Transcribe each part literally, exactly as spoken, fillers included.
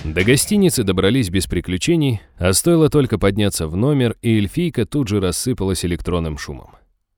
До гостиницы добрались без приключений, а стоило только подняться в номер, и эльфийка тут же рассыпалась электронным шумом.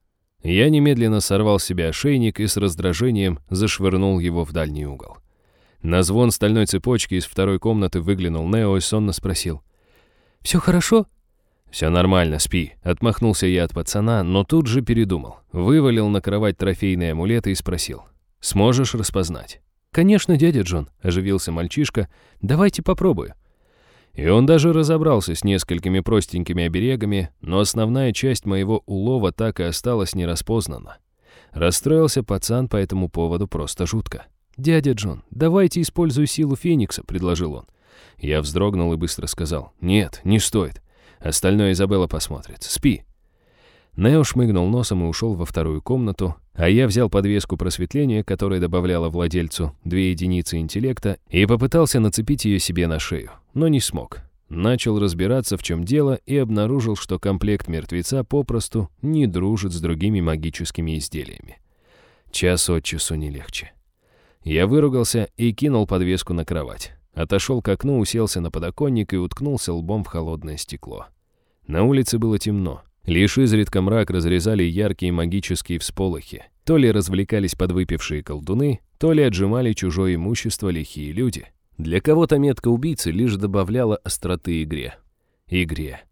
Я немедленно сорвал с себя ошейник и с раздражением зашвырнул его в дальний угол. На звон стальной цепочки из второй комнаты выглянул Нео и сонно спросил: «Все хорошо?» «Все нормально, спи», — отмахнулся я от пацана, но тут же передумал. Вывалил на кровать трофейные амулеты и спросил: «Сможешь распознать?» «Конечно, дядя Джон», — оживился мальчишка, — «давайте попробую». И он даже разобрался с несколькими простенькими оберегами, но основная часть моего улова так и осталась нераспознана. Расстроился пацан по этому поводу просто жутко. «Дядя Джон, давайте использую силу Феникса», — предложил он. Я вздрогнул и быстро сказал: «Нет, не стоит. Остальное Изабелла посмотрит. Спи». Нео шмыгнул носом и ушел во вторую комнату, а я взял подвеску просветления, которая добавляла владельцу две единицы интеллекта, и попытался нацепить ее себе на шею, но не смог. Начал разбираться, в чем дело, и обнаружил, что комплект мертвеца попросту не дружит с другими магическими изделиями. Час от часу не легче. Я выругался и кинул подвеску на кровать. Отошел к окну, уселся на подоконник и уткнулся лбом в холодное стекло. На улице было темно. Лишь изредка мрак разрезали яркие магические всполохи. То ли развлекались подвыпившие колдуны, то ли отжимали чужое имущество лихие люди. Для кого-то метка убийцы лишь добавляла остроты игре. Игре.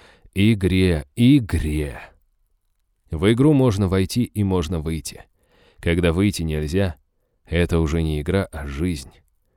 Игре. Игре. В игру можно войти и можно выйти. Когда выйти нельзя, это уже не игра, а жизнь.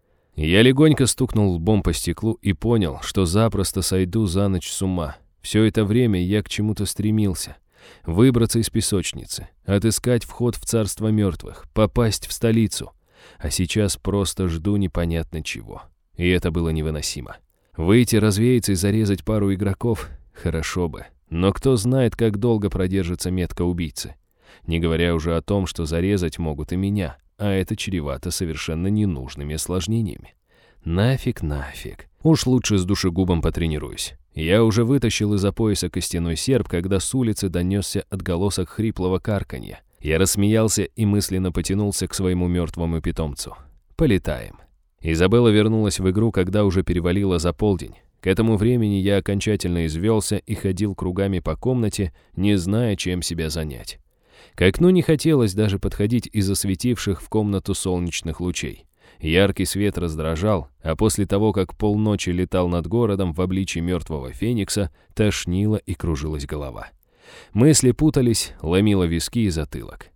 Я легонько стукнул лбом по стеклу и понял, что запросто сойду за ночь с ума. Все это время я к чему-то стремился. Выбраться из песочницы, отыскать вход в царство мертвых, попасть в столицу. А сейчас просто жду непонятно чего. И это было невыносимо. Выйти, развеяться и зарезать пару игроков — хорошо бы. Но кто знает, как долго продержится метка убийцы. Не говоря уже о том, что зарезать могут и меня, а это чревато совершенно ненужными осложнениями. Нафиг, нафиг. Уж лучше с душегубом потренируюсь. Я уже вытащил из-за пояса костяной серп, когда с улицы донесся отголосок хриплого карканья. Я рассмеялся и мысленно потянулся к своему мертвому питомцу. Полетаем. Изабелла вернулась в игру, когда уже перевалило за полдень. К этому времени я окончательно извелся и ходил кругами по комнате, не зная, чем себя занять. К окну не хотелось даже подходить из-за светивших в комнату солнечных лучей. Яркий свет раздражал, а после того, как полночи летал над городом в обличье мертвого феникса, тошнило и кружилась голова. Мысли путались, ломило виски и затылок.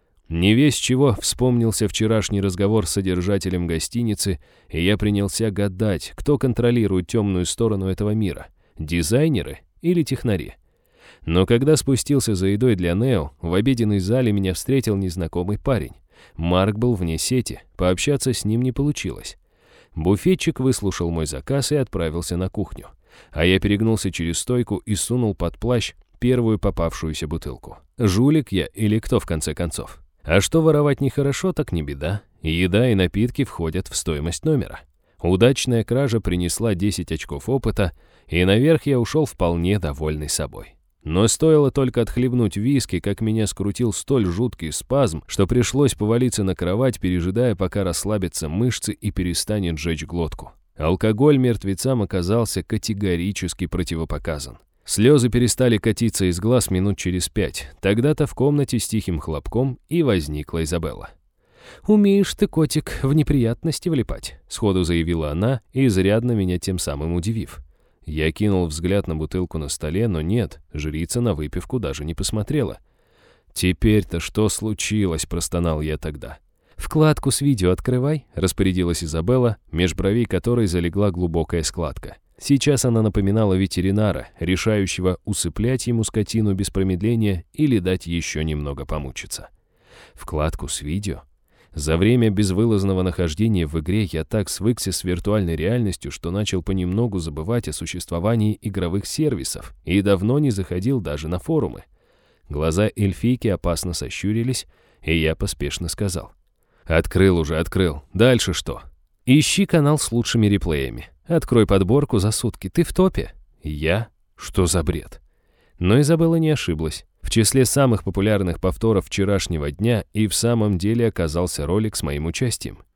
Не весь чего вспомнился вчерашний разговор с содержателем гостиницы, и я принялся гадать, кто контролирует темную сторону этого мира – дизайнеры или технари. Но когда спустился за едой для Нео, в обеденной зале меня встретил незнакомый парень. Марк был вне сети, пообщаться с ним не получилось. Буфетчик выслушал мой заказ и отправился на кухню. А я перегнулся через стойку и сунул под плащ первую попавшуюся бутылку. Жулик я или кто в конце концов? А что воровать нехорошо, так не беда. Еда и напитки входят в стоимость номера. Удачная кража принесла десять очков опыта, и наверх я ушел вполне довольный собой. Но стоило только отхлебнуть виски, как меня скрутил столь жуткий спазм, что пришлось повалиться на кровать, пережидая, пока расслабятся мышцы и перестанет жечь глотку. Алкоголь мертвецам оказался категорически противопоказан. Слезы перестали катиться из глаз минут через пять. Тогда-то в комнате с тихим хлопком и возникла Изабелла. «Умеешь ты, котик, в неприятности влипать», — сходу заявила она, изрядно меня тем самым удивив. Я кинул взгляд на бутылку на столе, но нет, жрица на выпивку даже не посмотрела. «Теперь-то что случилось?» – простонал я тогда. «Вкладку с видео открывай», – распорядилась Изабелла, меж бровей которой залегла глубокая складка. Сейчас она напоминала ветеринара, решающего усыплять ему скотину без промедления или дать еще немного помучиться. Вкладку с видео? За время безвылазного нахождения в игре я так свыкся с виртуальной реальностью, что начал понемногу забывать о существовании игровых сервисов и давно не заходил даже на форумы. Глаза эльфийки опасно сощурились, и я поспешно сказал: «Открыл уже, открыл. Дальше что?» «Ищи канал с лучшими реплеями. Открой подборку за сутки. Ты в топе». «Я? Что за бред?» Но Изабелла не ошиблась. В числе самых популярных повторов вчерашнего дня и в самом деле оказался ролик с моим участием.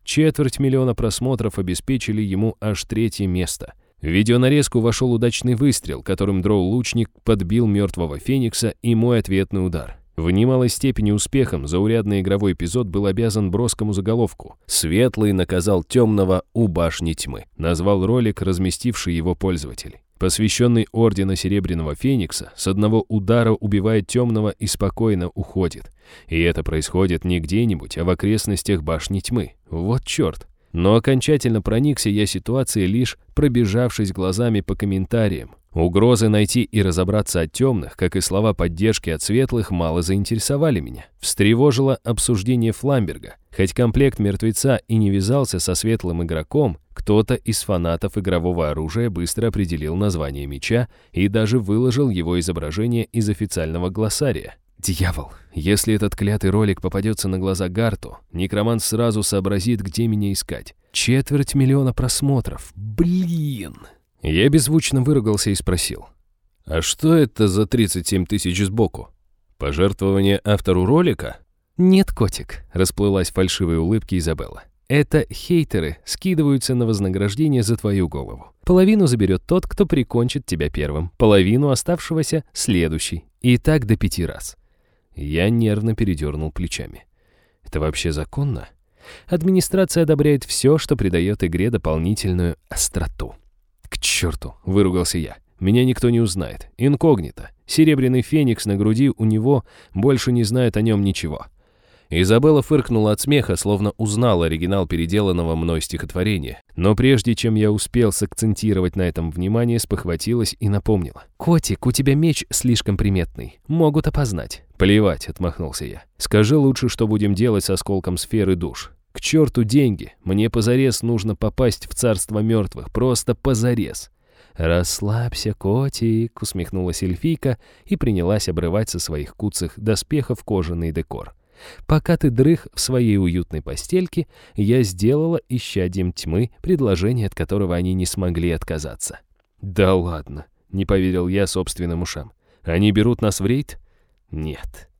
Четверть миллиона просмотров обеспечили ему аж третье место. В видеонарезку вошел удачный выстрел, которым дроу-лучник подбил мертвого Феникса, и мой ответный удар. В немалой степени успехом заурядный игровой эпизод был обязан броскому заголовку «Светлый наказал темного у башни тьмы», назвал ролик, разместивший его пользователь. Посвященный Ордена Серебряного Феникса с одного удара убивает темного и спокойно уходит. И это происходит не где-нибудь, а в окрестностях башни тьмы. Вот черт. Но окончательно проникся я ситуацией, лишь пробежавшись глазами по комментариям. Угрозы найти и разобраться от темных, как и слова поддержки от светлых, мало заинтересовали меня. Встревожило обсуждение Фламберга. Хоть комплект мертвеца и не вязался со светлым игроком, кто-то из фанатов игрового оружия быстро определил название меча и даже выложил его изображение из официального глоссария. Дьявол, если этот клятый ролик попадется на глаза Гарту, некромант сразу сообразит, где меня искать. Четверть миллиона просмотров. Блин. Я беззвучно выругался и спросил. А что это за тридцать семь тысяч сбоку? Пожертвование автору ролика? Нет, котик, расплылась в фальшивой улыбке Изабелла. Это хейтеры скидываются на вознаграждение за твою голову. Половину заберет тот, кто прикончит тебя первым, половину оставшегося — следующий. И так до пяти раз. Я нервно передернул плечами. Это вообще законно? Администрация одобряет все, что придает игре дополнительную остроту. К черту, выругался я. Меня никто не узнает. Инкогнито. Серебряный Феникс на груди у него, больше не знает о нем ничего. Изабелла фыркнула от смеха, словно узнала оригинал переделанного мной стихотворения. Но прежде чем я успел сакцентировать на этом внимание, спохватилась и напомнила. «Котик, у тебя меч слишком приметный. Могут опознать». «Плевать», — отмахнулся я. «Скажи лучше, что будем делать с осколком сферы душ. К черту деньги. Мне позарез нужно попасть в царство мертвых. Просто позарез». «Расслабься, котик», — усмехнулась эльфийка и принялась обрывать со своих куцых доспехов кожаный декор. «Пока ты дрых в своей уютной постельке, я сделала исчадьем тьмы предложение, от которого они не смогли отказаться». «Да ладно», — не поверил я собственным ушам. «Они берут нас в рейд?» «Нет».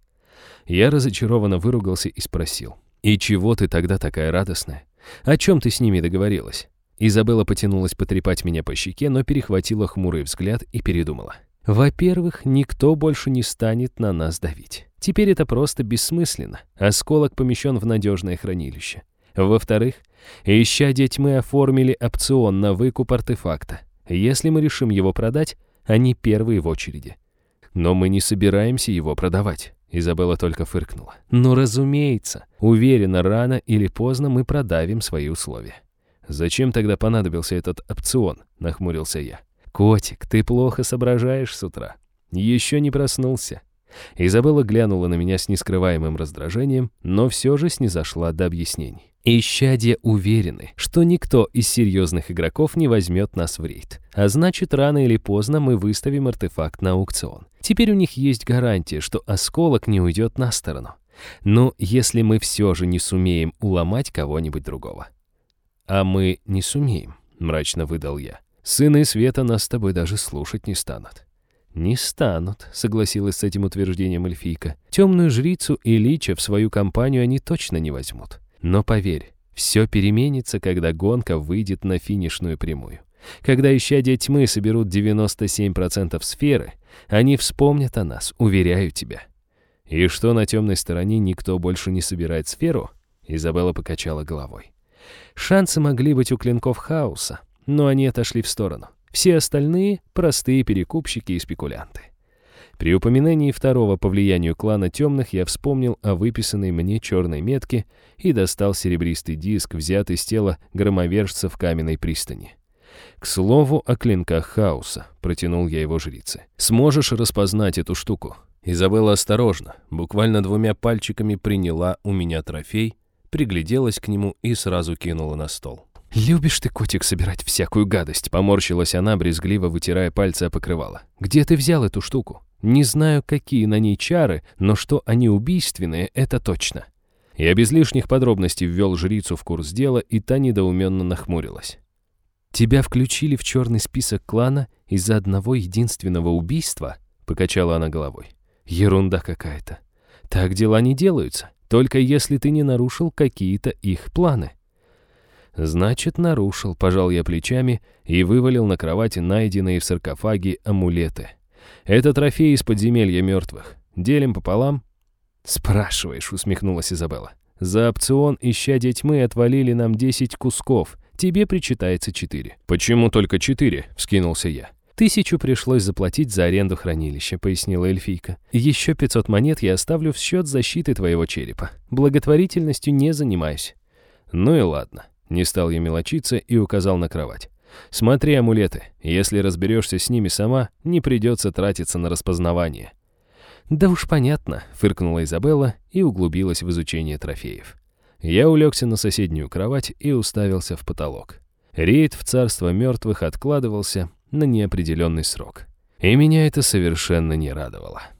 Я разочарованно выругался и спросил. «И чего ты тогда такая радостная? О чем ты с ними договорилась?» Изабелла потянулась потрепать меня по щеке, но перехватила хмурый взгляд и передумала. «Во-первых, никто больше не станет на нас давить. Теперь это просто бессмысленно. Осколок помещен в надежное хранилище. Во-вторых, исчадья тьмы оформили опцион на выкуп артефакта. Если мы решим его продать, они первые в очереди. Но мы не собираемся его продавать». Изабелла только фыркнула. «Ну, разумеется. Уверена, рано или поздно мы продавим свои условия». «Зачем тогда понадобился этот опцион?» — нахмурился я. «Котик, ты плохо соображаешь с утра. Еще не проснулся». Изабелла глянула на меня с нескрываемым раздражением, но все же снизошла до объяснений. «Исчадья уверены, что никто из серьезных игроков не возьмет нас в рейд. А значит, рано или поздно мы выставим артефакт на аукцион. Теперь у них есть гарантия, что осколок не уйдет на сторону. Но если мы все же не сумеем уломать кого-нибудь другого». «А мы не сумеем», — мрачно выдал я. «Сыны света нас с тобой даже слушать не станут». «Не станут», — согласилась с этим утверждением эльфийка. «Темную жрицу и лича в свою компанию они точно не возьмут. Но поверь, все переменится, когда гонка выйдет на финишную прямую. Когда исчадья тьмы соберут девяносто семь процентов сферы, они вспомнят о нас, уверяю тебя». «И что, на темной стороне никто больше не собирает сферу?» Изабелла покачала головой. «Шансы могли быть у клинков хаоса, но они отошли в сторону. Все остальные — простые перекупщики и спекулянты». При упоминании второго по влиянию клана темных я вспомнил о выписанной мне черной метке и достал серебристый диск, взятый с тела громовержца в каменной пристани. «К слову о клинках хаоса», — протянул я его жрице. «Сможешь распознать эту штуку?» Изабелла осторожно, буквально двумя пальчиками приняла у меня трофей, пригляделась к нему и сразу кинула на стол. «Любишь ты, котик, собирать всякую гадость», — поморщилась она, брезгливо вытирая пальцы о покрывало. «Где ты взял эту штуку? Не знаю, какие на ней чары, но что они убийственные, это точно». Я без лишних подробностей ввел жрицу в курс дела, и та недоуменно нахмурилась. «Тебя включили в черный список клана из-за одного единственного убийства?» — покачала она головой. «Ерунда какая-то. Так дела не делаются, только если ты не нарушил какие-то их планы». «Значит, нарушил», — пожал я плечами и вывалил на кровати найденные в саркофаге амулеты. «Это трофей из подземелья мертвых. Делим пополам?» «Спрашиваешь», — усмехнулась Изабелла. «За опцион исчадья тьмы отвалили нам десять кусков. Тебе причитается четыре». «Почему только четыре?» — вскинулся я. «Тысячу пришлось заплатить за аренду хранилища», — пояснила эльфийка. «Еще пятьсот монет я оставлю в счет защиты твоего черепа. Благотворительностью не занимаюсь». «Ну и ладно». Не стал я мелочиться и указал на кровать. «Смотри амулеты. Если разберешься с ними сама, не придется тратиться на распознавание». «Да уж понятно», — фыркнула Изабелла и углубилась в изучение трофеев. Я улегся на соседнюю кровать и уставился в потолок. Рейд в царство мертвых откладывался на неопределенный срок. И меня это совершенно не радовало.